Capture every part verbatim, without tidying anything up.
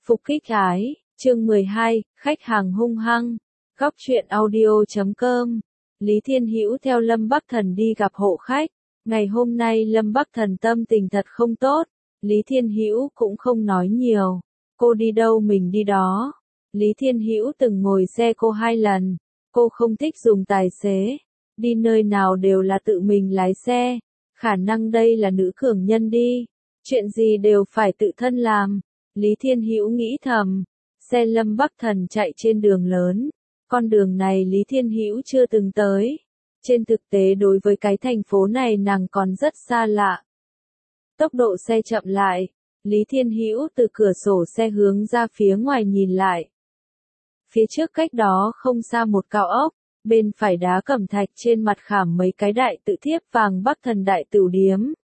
Phục kích ái, chương mười hai, khách hàng hung hăng. Góc truyện audio chấm com. Lý Thiên Hữu theo Lâm Bắc Thần đi gặp hộ khách. Ngày hôm nay Lâm Bắc Thần tâm tình thật không tốt. Lý Thiên Hữu cũng không nói nhiều. Cô đi đâu mình đi đó. Lý Thiên Hữu từng ngồi xe cô hai lần. Cô không thích dùng tài xế. Đi nơi nào đều là tự mình lái xe. Khả năng đây là nữ cường nhân đi. Chuyện gì đều phải tự thân làm. Lý Thiên Hữu nghĩ thầm. Xe Lâm Bắc Thần chạy trên đường lớn. Con đường này Lý Thiên Hữu chưa từng tới. Trên thực tế đối với cái thành phố này nàng còn rất xa lạ. Tốc độ xe chậm lại. Lý Thiên Hữu từ cửa sổ xe hướng ra phía ngoài nhìn lại. Phía trước cách đó không xa một cao ốc. Bên phải đá cẩm thạch trên mặt khảm mấy cái đại tự thiếp vàng Bắc Thần đại tửu điếm.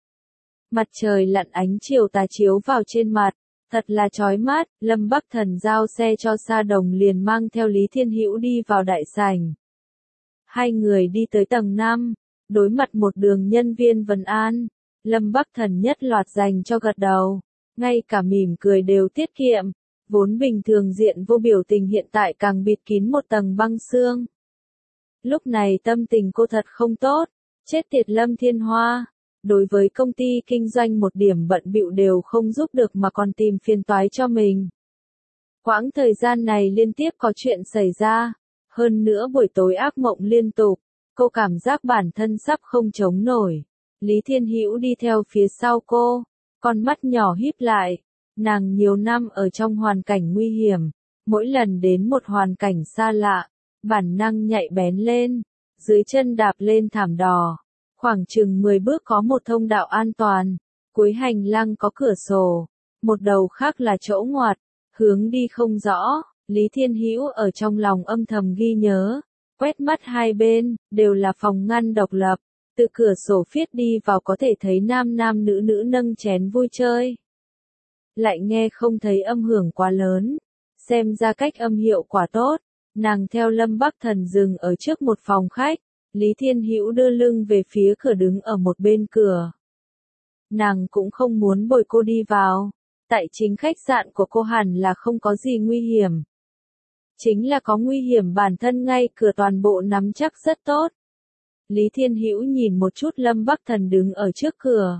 Mặt trời lặn ánh chiều tà chiếu vào trên mặt. Thật là chói mắt, Lâm Bắc Thần giao xe cho Sa Đồng liền mang theo Lý Thiên Hữu đi vào đại sảnh. Hai người đi tới tầng năm, đối mặt một đường nhân viên vấn an, Lâm Bắc Thần nhất loạt dành cho gật đầu, ngay cả mỉm cười đều tiết kiệm, vốn bình thường diện vô biểu tình hiện tại càng bịt kín một tầng băng xương. Lúc này tâm tình cô thật không tốt, chết tiệt Lâm Thiên Hoa. Đối với công ty kinh doanh một điểm bận bịu đều không giúp được mà còn tìm phiền toái cho mình. Quãng thời gian này liên tiếp có chuyện xảy ra, hơn nữa buổi tối ác mộng liên tục, cô cảm giác bản thân sắp không chống nổi. Lý Thiên Hữu đi theo phía sau cô, con mắt nhỏ híp lại, nàng nhiều năm ở trong hoàn cảnh nguy hiểm, mỗi lần đến một hoàn cảnh xa lạ, bản năng nhạy bén lên, dưới chân đạp lên thảm đỏ. Khoảng chừng mười bước có một thông đạo an toàn, cuối hành lang có cửa sổ, một đầu khác là chỗ ngoặt, hướng đi không rõ, Lý Thiên Hữu ở trong lòng âm thầm ghi nhớ, quét mắt hai bên, đều là phòng ngăn độc lập, từ cửa sổ phiết đi vào có thể thấy nam nam nữ nữ nâng chén vui chơi. Lại nghe không thấy âm hưởng quá lớn, xem ra cách âm hiệu quả tốt, nàng theo Lâm Bắc Thần dừng ở trước một phòng khách. Lý Thiên Hữu đưa lưng về phía cửa đứng ở một bên cửa. Nàng cũng không muốn bồi cô đi vào. Tại chính khách sạn của cô hẳn là không có gì nguy hiểm. Chính là có nguy hiểm bản thân ngay cửa toàn bộ nắm chắc rất tốt. Lý Thiên Hữu nhìn một chút Lâm Bắc Thần đứng ở trước cửa.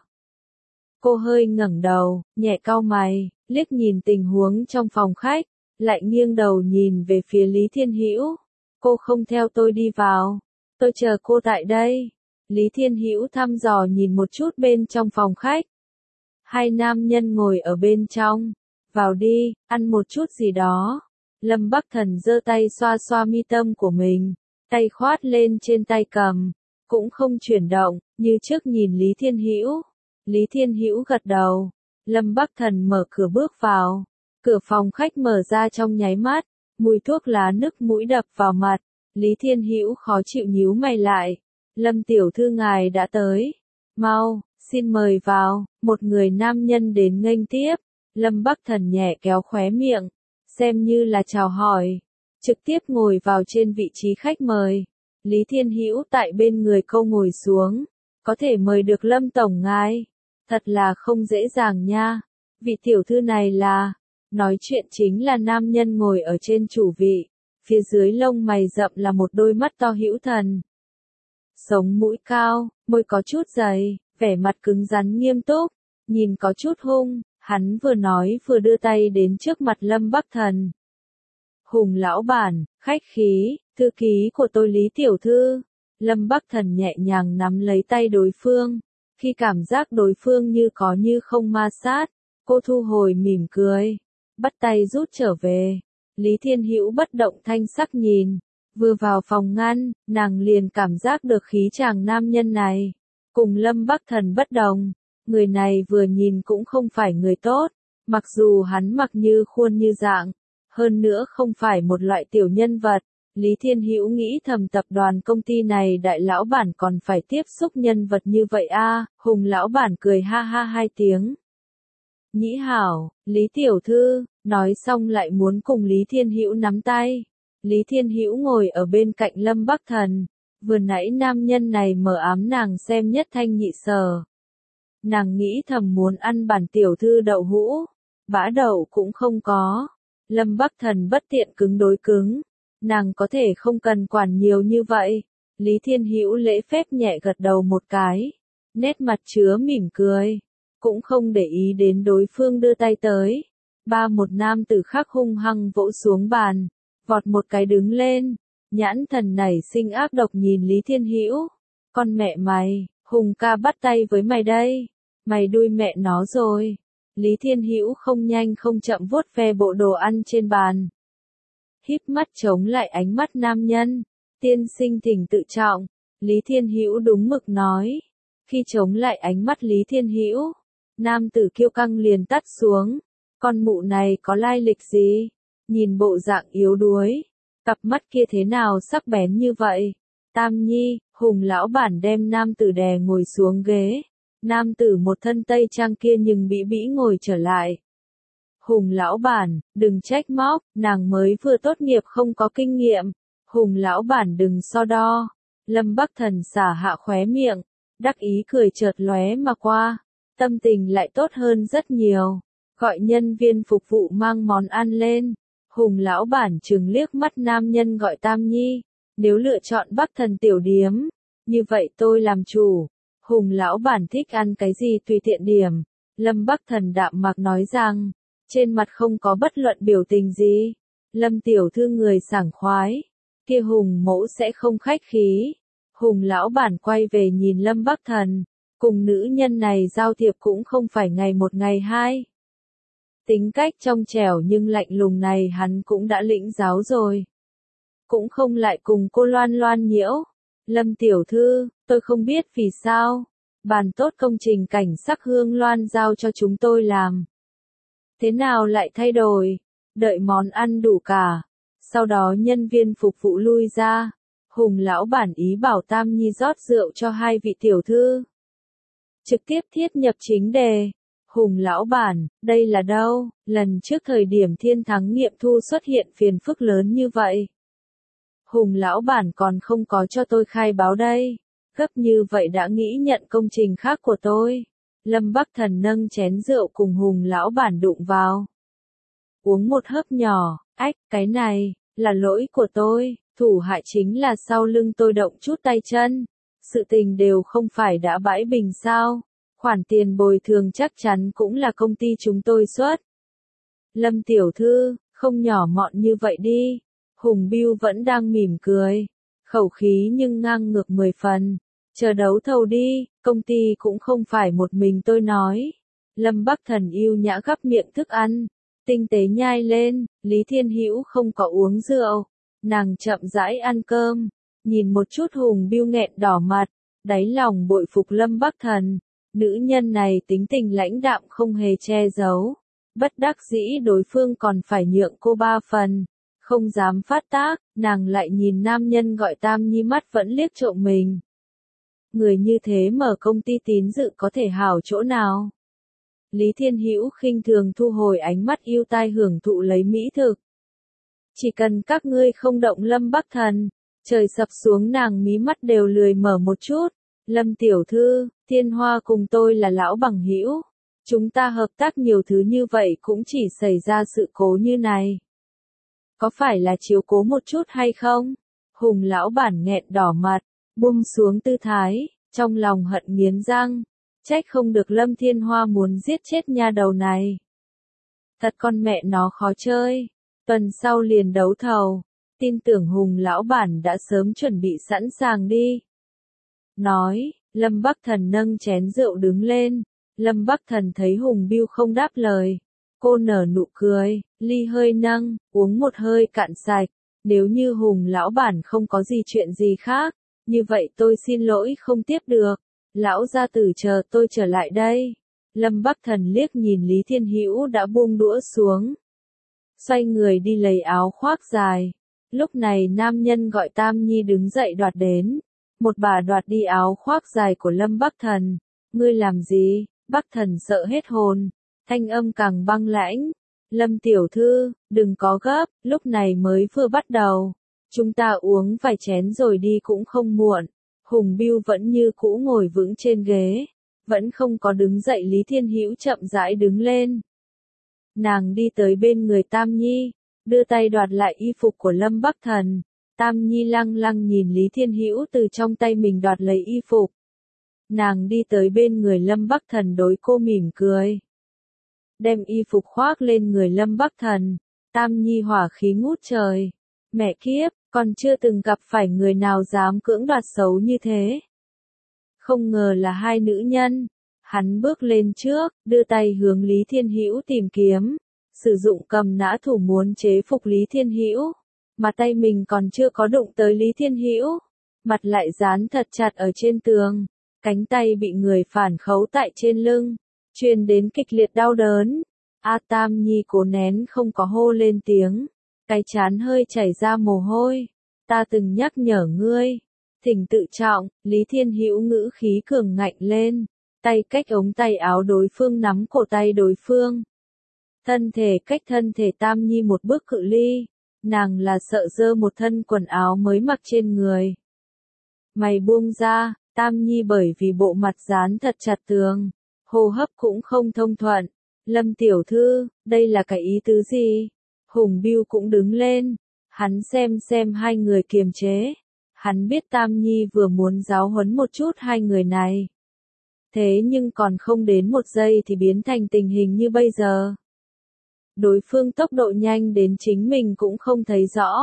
Cô hơi ngẩng đầu, nhẹ cau mày, liếc nhìn tình huống trong phòng khách, lại nghiêng đầu nhìn về phía Lý Thiên Hữu. Cô không theo tôi đi vào. Tôi chờ cô tại đây. Lý Thiên Hữu thăm dò nhìn một chút bên trong phòng khách. Hai nam nhân ngồi ở bên trong. Vào đi, ăn một chút gì đó. Lâm Bắc Thần giơ tay xoa xoa mi tâm của mình. Tay khoát lên trên tay cầm. Cũng không chuyển động, như trước nhìn Lý Thiên Hữu. Lý Thiên Hữu gật đầu. Lâm Bắc Thần mở cửa bước vào. Cửa phòng khách mở ra trong nháy mắt. Mùi thuốc lá nức mũi đập vào mặt. Lý Thiên Hữu khó chịu nhíu mày lại. Lâm tiểu thư ngài đã tới. Mau, xin mời vào. Một người nam nhân đến nghênh tiếp. Lâm Bắc Thần nhẹ kéo khóe miệng. Xem như là chào hỏi. Trực tiếp ngồi vào trên vị trí khách mời. Lý Thiên Hữu tại bên người cô ngồi xuống. Có thể mời được Lâm tổng ngài. Thật là không dễ dàng nha. Vị tiểu thư này là. Nói chuyện chính là nam nhân ngồi ở trên chủ vị. Phía dưới lông mày rậm là một đôi mắt to hữu thần. Sống mũi cao, môi có chút dày, vẻ mặt cứng rắn nghiêm túc, nhìn có chút hung, hắn vừa nói vừa đưa tay đến trước mặt Lâm Bắc Thần. Hùng lão bản, khách khí, thư ký của tôi Lý tiểu thư. Lâm Bắc Thần nhẹ nhàng nắm lấy tay đối phương, khi cảm giác đối phương như có như không ma sát, cô thu hồi mỉm cười, bắt tay rút trở về. Lý Thiên Hữu bất động thanh sắc nhìn, vừa vào phòng ngăn, nàng liền cảm giác được khí chàng nam nhân này. Cùng Lâm Bắc Thần bất đồng, người này vừa nhìn cũng không phải người tốt, mặc dù hắn mặc như khuôn như dạng, hơn nữa không phải một loại tiểu nhân vật. Lý Thiên Hữu nghĩ thầm tập đoàn công ty này đại lão bản còn phải tiếp xúc nhân vật như vậy a. À, Hùng lão bản cười ha ha hai tiếng. Nhĩ hảo, Lý tiểu thư, nói xong lại muốn cùng Lý Thiên Hữu nắm tay. Lý Thiên Hữu ngồi ở bên cạnh Lâm Bắc Thần, vừa nãy nam nhân này mờ ám nàng xem nhất thanh nhị sở. Nàng nghĩ thầm muốn ăn bản tiểu thư đậu hũ, bã đậu cũng không có. Lâm Bắc Thần bất tiện cứng đối cứng. Nàng có thể không cần quản nhiều như vậy. Lý Thiên Hữu lễ phép nhẹ gật đầu một cái. Nét mặt chứa mỉm cười. Cũng không để ý đến đối phương đưa tay tới. Ba một nam tử khác hung hăng vỗ xuống bàn. Vọt một cái đứng lên. Nhãn thần nảy sinh ác độc nhìn Lý Thiên Hữu. Con mẹ mày, Hùng ca bắt tay với mày đây. Mày đuôi mẹ nó rồi. Lý Thiên Hữu không nhanh không chậm vuốt ve bộ đồ ăn trên bàn. Híp mắt chống lại ánh mắt nam nhân. Tiên sinh thỉnh tự trọng. Lý Thiên Hữu đúng mực nói. Khi chống lại ánh mắt Lý Thiên Hữu, nam tử kiêu căng liền tắt xuống. Con mụ này có lai lịch gì? Nhìn bộ dạng yếu đuối. Cặp mắt kia thế nào sắc bén như vậy? Tam Nhi, Hùng lão bản đem nam tử đè ngồi xuống ghế. Nam tử một thân tây trang kia nhưng bĩ bĩ ngồi trở lại. Hùng lão bản, đừng trách móc, nàng mới vừa tốt nghiệp không có kinh nghiệm. Hùng lão bản đừng so đo. Lâm Bắc Thần xả hạ khóe miệng, đắc ý cười chợt lóe mà qua. Tâm tình lại tốt hơn rất nhiều. Gọi nhân viên phục vụ mang món ăn lên. Hùng lão bản trừng liếc mắt nam nhân gọi Tam Nhi. Nếu lựa chọn Bắc Thần tiểu điếm, như vậy tôi làm chủ. Hùng lão bản thích ăn cái gì tùy tiện điểm. Lâm Bắc Thần đạm mạc nói rằng, trên mặt không có bất luận biểu tình gì. Lâm tiểu thư người sảng khoái, kia Hùng mẫu sẽ không khách khí. Hùng lão bản quay về nhìn Lâm Bắc Thần, cùng nữ nhân này giao thiệp cũng không phải ngày một ngày hai. Tính cách trong trẻo nhưng lạnh lùng này hắn cũng đã lĩnh giáo rồi. Cũng không lại cùng cô loan loan nhiễu. Lâm tiểu thư, tôi không biết vì sao. Bàn tốt công trình cảnh sắc Hương Loan giao cho chúng tôi làm. Thế nào lại thay đổi? Đợi món ăn đủ cả. Sau đó nhân viên phục vụ lui ra. Hùng lão bản ý bảo Tam Nhi rót rượu cho hai vị tiểu thư. Trực tiếp thiết nhập chính đề. Hùng lão bản, đây là đâu? Lần trước thời điểm thiên thắng nghiệm thu xuất hiện phiền phức lớn như vậy. Hùng lão bản còn không có cho tôi khai báo đây. Gấp như vậy đã nghĩ nhận công trình khác của tôi. Lâm Bắc Thần nâng chén rượu cùng Hùng lão bản đụng vào. Uống một hớp nhỏ, ách, cái này, là lỗi của tôi, thủ hại chính là sau lưng tôi động chút tay chân. Sự tình đều không phải đã bãi bình sao. Khoản tiền bồi thường chắc chắn cũng là công ty chúng tôi xuất. Lâm tiểu thư, không nhỏ mọn như vậy đi. Hùng Bưu vẫn đang mỉm cười. Khẩu khí nhưng ngang ngược mười phần. Chờ đấu thầu đi, công ty cũng không phải một mình tôi nói. Lâm Bắc Thần yêu nhã gắp miệng thức ăn. Tinh tế nhai lên, Lý Thiên Hữu không có uống rượu. Nàng chậm rãi ăn cơm. Nhìn một chút Hùng Bưu nghẹn đỏ mặt. Đáy lòng bội phục Lâm Bắc Thần. Nữ nhân này tính tình lãnh đạm không hề che giấu. Bất đắc dĩ đối phương còn phải nhượng cô ba phần. Không dám phát tác, nàng lại nhìn nam nhân gọi Tam Nhi mắt vẫn liếc trộm mình. Người như thế mở công ty tín dự có thể hảo chỗ nào? Lý Thiên Hữu khinh thường thu hồi ánh mắt yêu tai hưởng thụ lấy mỹ thực. Chỉ cần các ngươi không động Lâm Bắc Thần, trời sập xuống nàng mí mắt đều lười mở một chút. Lâm tiểu thư, Thiên Hoa cùng tôi là lão bằng hữu. Chúng ta hợp tác nhiều thứ như vậy cũng chỉ xảy ra sự cố như này. Có phải là chiếu cố một chút hay không? Hùng lão bản nghẹn đỏ mặt, buông xuống tư thái, trong lòng hận nghiến răng. Trách không được Lâm Thiên Hoa muốn giết chết nha đầu này. Thật con mẹ nó khó chơi. Tuần sau liền đấu thầu. Tin tưởng Hùng lão bản đã sớm chuẩn bị sẵn sàng đi. Nói, Lâm Bắc Thần nâng chén rượu đứng lên. Lâm Bắc Thần thấy Hùng Bưu không đáp lời. Cô nở nụ cười, ly hơi nâng, uống một hơi cạn sạch. Nếu như Hùng lão bản không có gì chuyện gì khác, như vậy tôi xin lỗi không tiếp được. Lão gia tử chờ tôi trở lại đây. Lâm Bắc Thần liếc nhìn Lý Thiên Hữu đã buông đũa xuống. Xoay người đi lấy áo khoác dài. Lúc này nam nhân gọi Tam Nhi đứng dậy đoạt đến. Một bà đoạt đi áo khoác dài của Lâm Bắc Thần. Ngươi làm gì? Bắc Thần sợ hết hồn. Thanh âm càng băng lãnh. Lâm tiểu thư, đừng có gấp, lúc này mới vừa bắt đầu. Chúng ta uống vài chén rồi đi cũng không muộn. Hùng Bưu vẫn như cũ ngồi vững trên ghế. Vẫn không có đứng dậy. Lý Thiên Hữu chậm rãi đứng lên. Nàng đi tới bên người Tam Nhi, đưa tay đoạt lại y phục của Lâm Bắc Thần. Tam Nhi lăng lăng nhìn Lý Thiên Hữu từ trong tay mình đoạt lấy y phục. Nàng đi tới bên người Lâm Bắc Thần đối cô mỉm cười. Đem y phục khoác lên người Lâm Bắc Thần. Tam Nhi hỏa khí ngút trời. Mẹ kiếp, còn chưa từng gặp phải người nào dám cưỡng đoạt xấu như thế. Không ngờ là hai nữ nhân. Hắn bước lên trước, đưa tay hướng Lý Thiên Hữu tìm kiếm, sử dụng cầm nã thủ muốn chế phục Lý Thiên Hữu, mà tay mình còn chưa có đụng tới Lý Thiên Hữu, mặt lại dán thật chặt ở trên tường, cánh tay bị người phản khấu tại trên lưng, truyền đến kịch liệt đau đớn. A Tam Nhi cố nén không có hô lên tiếng, cái trán hơi chảy ra mồ hôi. Ta từng nhắc nhở ngươi, thỉnh tự trọng. Lý Thiên Hữu ngữ khí cường ngạnh lên. Tay cách ống tay áo đối phương nắm cổ tay đối phương. Thân thể cách thân thể Tam Nhi một bước cự ly, nàng là sợ dơ một thân quần áo mới mặc trên người. Mày buông ra, Tam Nhi bởi vì bộ mặt dán thật chặt tường, hô hấp cũng không thông thuận. Lâm tiểu thư, đây là cái ý tứ gì? Hùng Bưu cũng đứng lên, hắn xem xem hai người kiềm chế. Hắn biết Tam Nhi vừa muốn giáo huấn một chút hai người này. Thế nhưng còn không đến một giây thì biến thành tình hình như bây giờ. Đối phương tốc độ nhanh đến chính mình cũng không thấy rõ.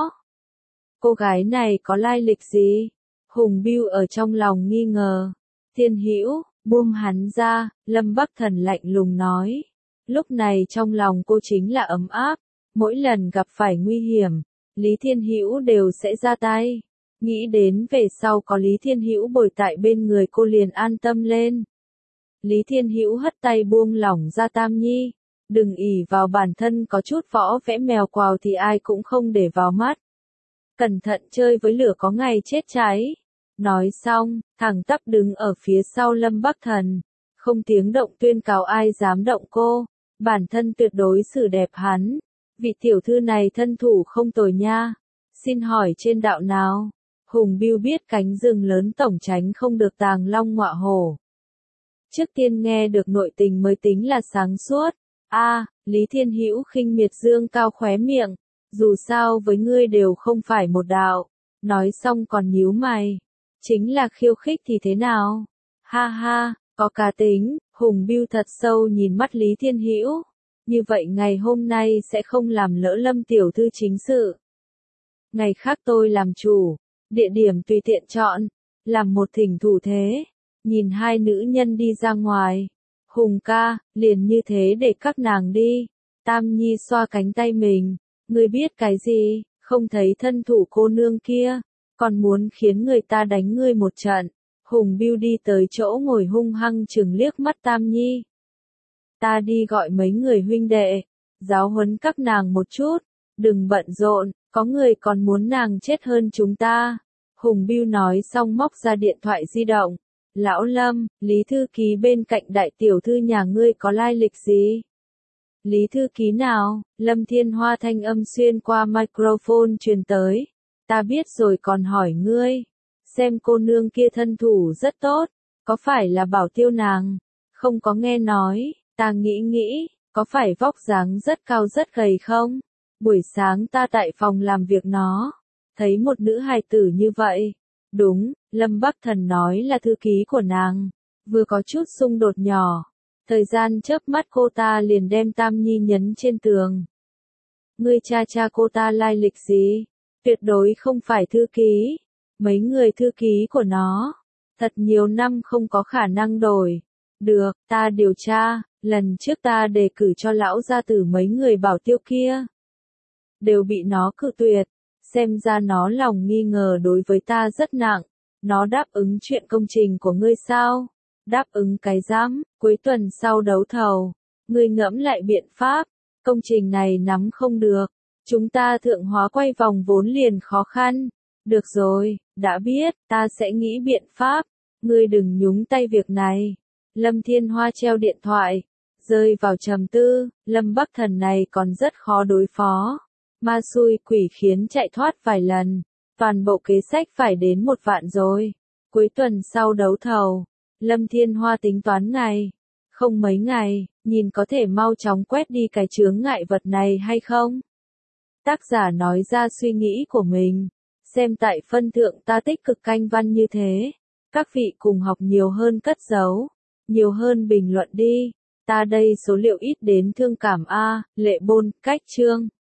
Cô gái này có lai lịch gì? Hùng Bưu ở trong lòng nghi ngờ. Thiên Hữu, buông hắn ra, Lâm Bắc Thần lạnh lùng nói. Lúc này trong lòng cô chính là ấm áp. Mỗi lần gặp phải nguy hiểm, Lý Thiên Hữu đều sẽ ra tay. Nghĩ đến về sau có Lý Thiên Hữu bồi tại bên người cô liền an tâm lên. Lý Thiên Hữu hất tay buông lỏng ra Tam Nhi. Đừng ỷ vào bản thân có chút võ vẽ mèo quào thì ai cũng không để vào mắt. Cẩn thận chơi với lửa có ngày chết cháy. Nói xong, thẳng tắp đứng ở phía sau Lâm Bắc Thần. Không tiếng động tuyên cáo ai dám động cô. Bản thân tuyệt đối xử đẹp hắn. Vị tiểu thư này thân thủ không tồi nha. Xin hỏi trên đạo nào? Hùng Bưu biết cánh rừng lớn tổng tránh không được tàng long ngọa hổ. Trước tiên nghe được nội tình mới tính là sáng suốt. A, à, Lý Thiên Hữu khinh miệt dương cao khóe miệng. Dù sao với ngươi đều không phải một đạo. Nói xong còn nhíu mày. Chính là khiêu khích thì thế nào? Ha ha, có cá tính. Hùng Bưu thật sâu nhìn mắt Lý Thiên Hữu. Như vậy ngày hôm nay sẽ không làm lỡ Lâm tiểu thư chính sự. Ngày khác tôi làm chủ. Địa điểm tùy tiện chọn. Làm một thỉnh thủ thế. Nhìn hai nữ nhân đi ra ngoài. Hùng ca, liền như thế để các nàng đi. Tam Nhi xoa cánh tay mình. Ngươi biết cái gì, không thấy thân thủ cô nương kia. Còn muốn khiến người ta đánh ngươi một trận. Hùng Bưu đi tới chỗ ngồi hung hăng chừng liếc mắt Tam Nhi. Ta đi gọi mấy người huynh đệ. Giáo huấn các nàng một chút. Đừng bận rộn, có người còn muốn nàng chết hơn chúng ta. Hùng Bưu nói xong móc ra điện thoại di động. Lão Lâm, Lý thư ký bên cạnh đại tiểu thư nhà ngươi có lai lịch gì? Lý thư ký nào? Lâm Thiên Hoa thanh âm xuyên qua microphone truyền tới. Ta biết rồi còn hỏi ngươi. Xem cô nương kia thân thủ rất tốt. Có phải là bảo tiêu nàng? Không có nghe nói. Ta nghĩ nghĩ. Có phải vóc dáng rất cao rất gầy không? Buổi sáng ta tại phòng làm việc nó. Thấy một nữ hài tử như vậy. Đúng, Lâm Bắc Thần nói là thư ký của nàng. Vừa có chút xung đột nhỏ. Thời gian chớp mắt cô ta liền đem Tam Nhi nhấn trên tường. Ngươi cha cha cô ta lai lịch gì? Tuyệt đối không phải thư ký. Mấy người thư ký của nó. Thật nhiều năm không có khả năng đổi. Được, ta điều tra. Lần trước ta đề cử cho lão gia tử mấy người bảo tiêu kia. Đều bị nó cự tuyệt. Xem ra nó lòng nghi ngờ đối với ta rất nặng. Nó đáp ứng chuyện công trình của ngươi sao? Đáp ứng cái dám, cuối tuần sau đấu thầu. Ngươi ngẫm lại biện pháp. Công trình này nắm không được. Chúng ta thượng hóa quay vòng vốn liền khó khăn. Được rồi, đã biết, ta sẽ nghĩ biện pháp. Ngươi đừng nhúng tay việc này. Lâm Thiên Hoa treo điện thoại. Rơi vào trầm tư, Lâm Bắc Thần này còn rất khó đối phó. Ma xui quỷ khiến chạy thoát vài lần. Toàn bộ kế sách phải đến một vạn rồi. Cuối tuần sau đấu thầu. Lâm Thiên Hoa tính toán ngày. Không mấy ngày, nhìn có thể mau chóng quét đi cái chướng ngại vật này hay không? Tác giả nói ra suy nghĩ của mình. Xem tại phân thượng ta tích cực canh văn như thế. Các vị cùng học nhiều hơn cất giấu. Nhiều hơn bình luận đi. Ta đây số liệu ít đến thương cảm a, lệ bôn, cách chương.